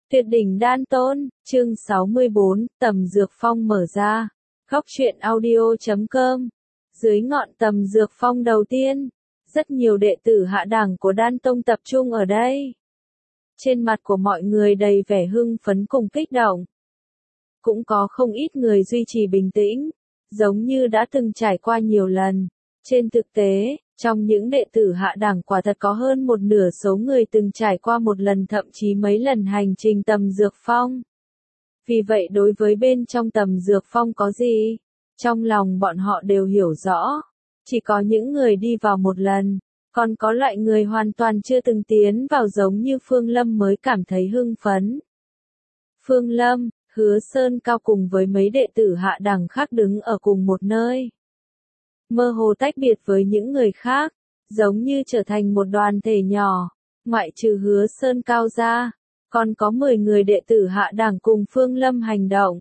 Tuyệt đỉnh đan tôn, chương 64, tầm dược phong mở ra. Góc truyện audio.com. Dưới ngọn tầm dược phong đầu tiên, rất nhiều đệ tử hạ đẳng của đan tông tập trung ở đây. Trên mặt của mọi người đầy vẻ hưng phấn cùng kích động. Cũng có không ít người duy trì bình tĩnh, giống như đã từng trải qua nhiều lần. Trên thực tế, trong những đệ tử hạ đẳng quả thật có hơn một nửa số người từng trải qua một lần thậm chí mấy lần hành trình tầm dược phong. Vì vậy đối với bên trong tầm dược phong có gì, trong lòng bọn họ đều hiểu rõ. Chỉ có những người đi vào một lần, còn có loại người hoàn toàn chưa từng tiến vào giống như Phương Lâm mới cảm thấy hưng phấn. Phương Lâm, Hứa Sơn Cao cùng với mấy đệ tử hạ đẳng khác đứng ở cùng một nơi. Mơ hồ tách biệt với những người khác, giống như trở thành một đoàn thể nhỏ, ngoại trừ Hứa Sơn Cao ra, còn có 10 người đệ tử hạ đẳng cùng Phương Lâm hành động.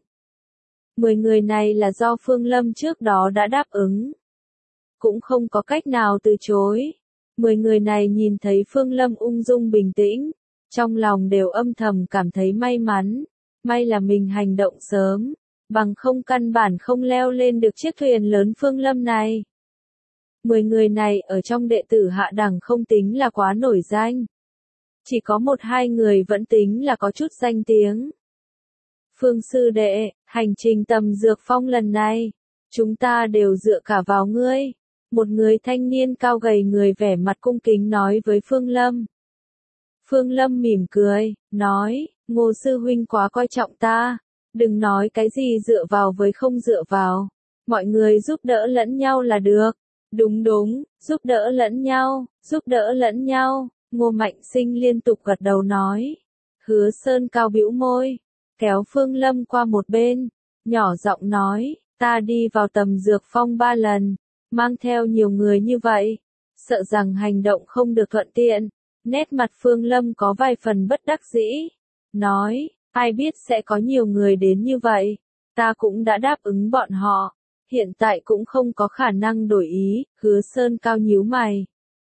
10 người này là do Phương Lâm trước đó đã đáp ứng. Cũng không có cách nào từ chối. 10 người này nhìn thấy Phương Lâm ung dung bình tĩnh, trong lòng đều âm thầm cảm thấy may mắn. May là mình hành động sớm, bằng không căn bản không leo lên được chiếc thuyền lớn Phương Lâm này. 10 người này ở trong đệ tử hạ đẳng không tính là quá nổi danh. Chỉ có 1-2 người vẫn tính là có chút danh tiếng. Phương sư đệ, hành trình tầm dược phong lần này, chúng ta đều dựa cả vào ngươi. Một người thanh niên cao gầy người vẻ mặt cung kính nói với Phương Lâm. Phương Lâm mỉm cười, nói, Ngô sư huynh quá coi trọng ta, đừng nói cái gì dựa vào với không dựa vào, mọi người giúp đỡ lẫn nhau là được. Đúng đúng, giúp đỡ lẫn nhau, giúp đỡ lẫn nhau, Ngô Mạnh Sinh liên tục gật đầu nói. Hứa Sơn Cao bĩu môi, kéo Phương Lâm qua một bên, nhỏ giọng nói, ta đi vào tầm dược phong 3 lần, mang theo nhiều người như vậy, sợ rằng hành động không được thuận tiện. Nét mặt Phương Lâm có vài phần bất đắc dĩ, nói, ai biết sẽ có nhiều người đến như vậy, ta cũng đã đáp ứng bọn họ, hiện tại cũng không có khả năng đổi ý. Hứa Sơn Cao nhíu mày,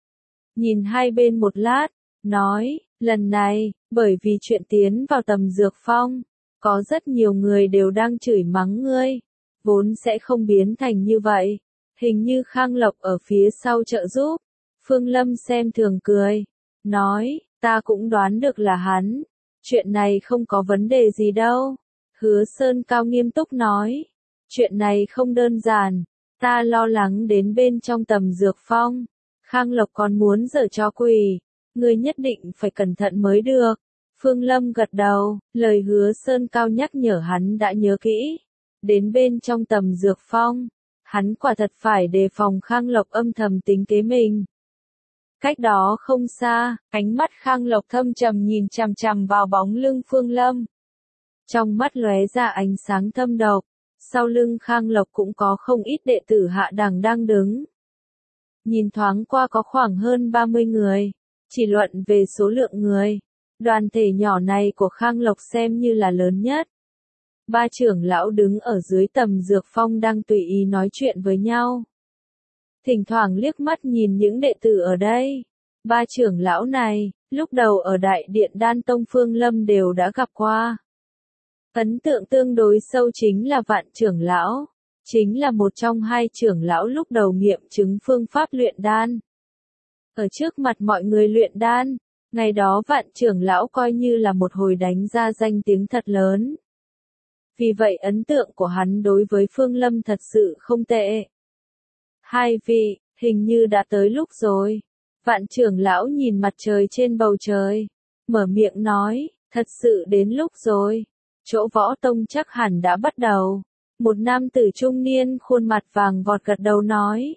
nhìn hai bên một lát, nói, lần này, bởi vì chuyện tiến vào tầm dược phong, có rất nhiều người đều đang chửi mắng ngươi, vốn sẽ không biến thành như vậy, hình như Khang Lộc ở phía sau trợ giúp. Phương Lâm xem thường cười, nói, ta cũng đoán được là hắn, chuyện này không có vấn đề gì đâu. Hứa Sơn Cao nghiêm túc nói, chuyện này không đơn giản, ta lo lắng đến bên trong tầm dược phong, Khang Lộc còn muốn giở trò quỷ, ngươi nhất định phải cẩn thận mới được. Phương Lâm gật đầu, lời Hứa Sơn Cao nhắc nhở hắn đã nhớ kỹ, đến bên trong tầm dược phong, hắn quả thật phải đề phòng Khang Lộc âm thầm tính kế mình. Cách đó không xa, ánh mắt Khang Lộc thâm trầm nhìn chằm chằm vào bóng lưng Phương Lâm. Trong mắt lóe ra ánh sáng thâm độc, sau lưng Khang Lộc cũng có không ít đệ tử hạ đẳng đang đứng. Nhìn thoáng qua có khoảng hơn 30 người, chỉ luận về số lượng người, đoàn thể nhỏ này của Khang Lộc xem như là lớn nhất. 3 trưởng lão đứng ở dưới tầm dược phong đang tùy ý nói chuyện với nhau. Thỉnh thoảng liếc mắt nhìn những đệ tử ở đây. 3 trưởng lão này, lúc đầu ở đại điện Đan Tông Phương Lâm đều đã gặp qua. Ấn tượng tương đối sâu chính là Vạn trưởng lão, chính là một trong 2 trưởng lão lúc đầu nghiệm chứng phương pháp luyện đan. Ở trước mặt mọi người luyện đan, ngày đó Vạn trưởng lão coi như là một hồi đánh ra danh tiếng thật lớn. Vì vậy ấn tượng của hắn đối với Phương Lâm thật sự không tệ. 2 vị, hình như đã tới lúc rồi. Vạn trưởng lão nhìn mặt trời trên bầu trời, mở miệng nói, thật sự đến lúc rồi. Chỗ võ tông chắc hẳn đã bắt đầu. Một nam tử trung niên khuôn mặt vàng vọt gật đầu nói.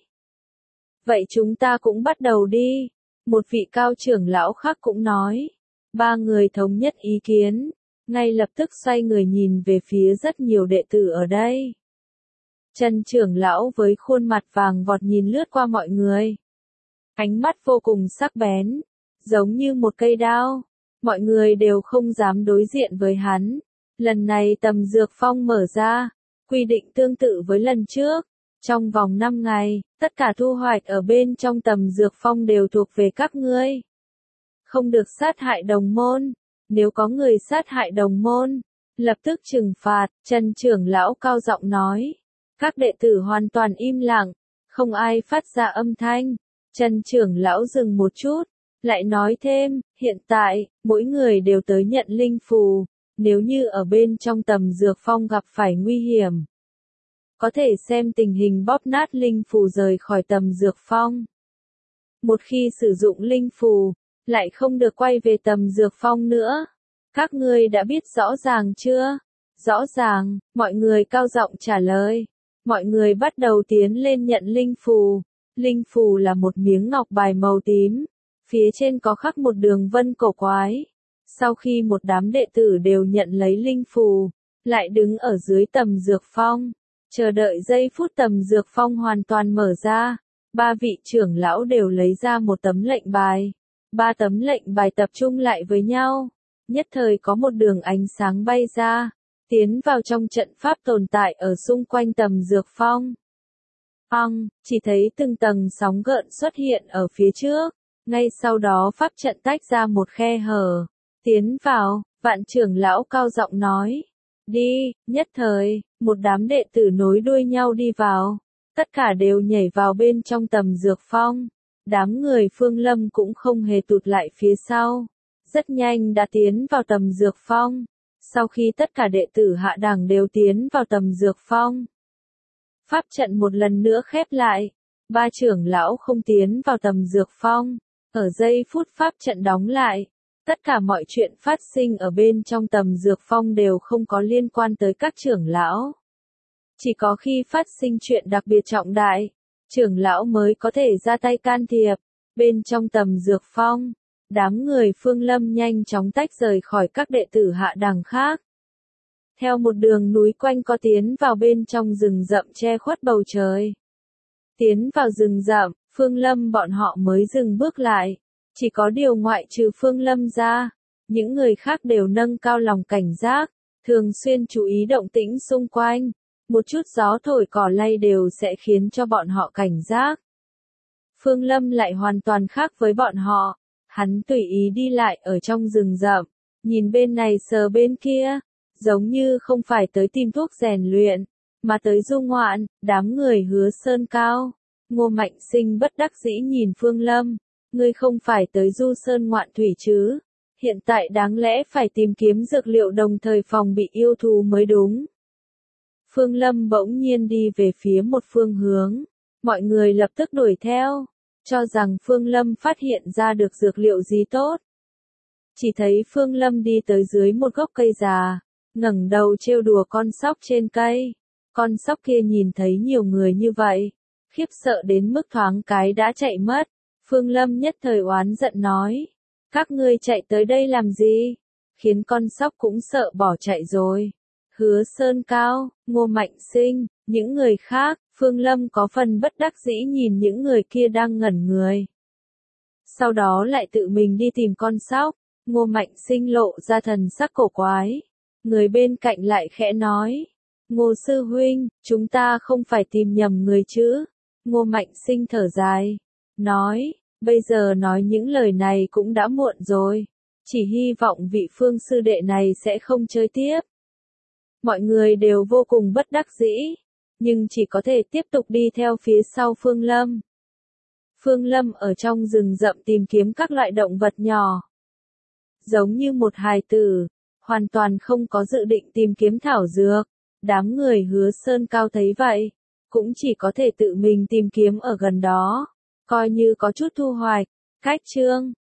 Vậy chúng ta cũng bắt đầu đi. Một vị cao trưởng lão khác cũng nói. 3 người thống nhất ý kiến, ngay lập tức xoay người nhìn về phía rất nhiều đệ tử ở đây. Trần trưởng lão với khuôn mặt vàng vọt nhìn lướt qua mọi người. Ánh mắt vô cùng sắc bén, giống như một cây đao. Mọi người đều không dám đối diện với hắn. Lần này tầm dược phong mở ra, quy định tương tự với lần trước. Trong vòng 5 ngày, tất cả thu hoạch ở bên trong tầm dược phong đều thuộc về các ngươi. Không được sát hại đồng môn. nếu có người sát hại đồng môn, lập tức trừng phạt. Trần trưởng lão cao giọng nói. Các đệ tử hoàn toàn im lặng, không ai phát ra âm thanh. Trần trưởng lão dừng một chút, lại nói thêm, hiện tại, mỗi người đều tới nhận linh phù, nếu như ở bên trong tầm dược phong gặp phải nguy hiểm, có thể xem tình hình bóp nát linh phù rời khỏi tầm dược phong. Một khi sử dụng linh phù, lại không được quay về tầm dược phong nữa. Các ngươi đã biết rõ ràng chưa? Rõ ràng, mọi người cao giọng trả lời. Mọi người bắt đầu tiến lên nhận linh phù. Linh phù là một miếng ngọc bài màu tím, phía trên có khắc một đường vân cổ quái. Sau khi một đám đệ tử đều nhận lấy linh phù, lại đứng ở dưới tầm dược phong, chờ đợi giây phút tầm dược phong hoàn toàn mở ra. Ba vị trưởng lão đều lấy ra một tấm lệnh bài. Ba tấm lệnh bài tập trung lại với nhau. Nhất thời có một đường ánh sáng bay ra, tiến vào trong trận pháp tồn tại ở xung quanh tầm dược phong. Chỉ thấy từng tầng sóng gợn xuất hiện ở phía trước. Ngay sau đó pháp trận tách ra một khe hở. Tiến vào, vạn trưởng lão cao giọng nói. Đi, nhất thời, một đám đệ tử nối đuôi nhau đi vào. Tất cả đều nhảy vào bên trong tầm dược phong. Đám người Phương Lâm cũng không hề tụt lại phía sau. Rất nhanh đã tiến vào tầm dược phong. Sau khi tất cả đệ tử hạ đẳng đều tiến vào tầm dược phong, pháp trận một lần nữa khép lại. Ba trưởng lão không tiến vào tầm dược phong. Ở giây phút pháp trận đóng lại, tất cả mọi chuyện phát sinh ở bên trong tầm dược phong đều không có liên quan tới các trưởng lão. Chỉ có khi phát sinh chuyện đặc biệt trọng đại, trưởng lão mới có thể ra tay can thiệp. Bên trong tầm dược phong, đám người Phương Lâm nhanh chóng tách rời khỏi các đệ tử hạ đẳng khác. Theo một đường núi quanh co tiến vào bên trong rừng rậm che khuất bầu trời. Tiến vào rừng rậm, Phương Lâm bọn họ mới dừng bước lại. Chỉ có điều ngoại trừ Phương Lâm ra, những người khác đều nâng cao lòng cảnh giác, thường xuyên chú ý động tĩnh xung quanh. Một chút gió thổi cỏ lay đều sẽ khiến cho bọn họ cảnh giác. Phương Lâm lại hoàn toàn khác với bọn họ. Hắn tùy ý đi lại ở trong rừng rậm, nhìn bên này sờ bên kia, giống như không phải tới tìm thuốc rèn luyện, mà tới du ngoạn. Đám người Hứa Sơn Cao, Ngô Mạnh Sinh bất đắc dĩ nhìn Phương Lâm, ngươi không phải tới du sơn ngoạn thủy chứ? Hiện tại đáng lẽ phải tìm kiếm dược liệu đồng thời phòng bị yêu thú mới đúng. Phương Lâm bỗng nhiên đi về phía một phương hướng, mọi người lập tức đuổi theo, cho rằng Phương Lâm phát hiện ra được dược liệu gì tốt. Chỉ thấy Phương Lâm đi tới dưới một gốc cây già, ngẩng đầu trêu đùa con sóc trên cây. Con sóc kia nhìn thấy nhiều người như vậy, khiếp sợ đến mức thoáng cái đã chạy mất. Phương Lâm nhất thời oán giận nói, các ngươi chạy tới đây làm gì? Khiến con sóc cũng sợ bỏ chạy rồi. Hứa Sơn Cao, Ngô Mạnh Sinh, những người khác, Phương Lâm có phần bất đắc dĩ nhìn những người kia đang ngẩn người. Sau đó lại tự mình đi tìm con sóc. Ngô Mạnh Sinh lộ ra thần sắc cổ quái. Người bên cạnh lại khẽ nói, Ngô sư huynh, chúng ta không phải tìm nhầm người chứ? Ngô Mạnh Sinh thở dài, nói, bây giờ nói những lời này cũng đã muộn rồi. Chỉ hy vọng vị Phương sư đệ này sẽ không chơi tiếp. Mọi người đều vô cùng bất đắc dĩ, nhưng chỉ có thể tiếp tục đi theo phía sau Phương Lâm. Phương Lâm ở trong rừng rậm tìm kiếm các loại động vật nhỏ. Giống như một hài tử, hoàn toàn không có dự định tìm kiếm thảo dược. Đám người Hứa Sơn Cao thấy vậy, cũng chỉ có thể tự mình tìm kiếm ở gần đó, coi như có chút thu hoạch. Cách chương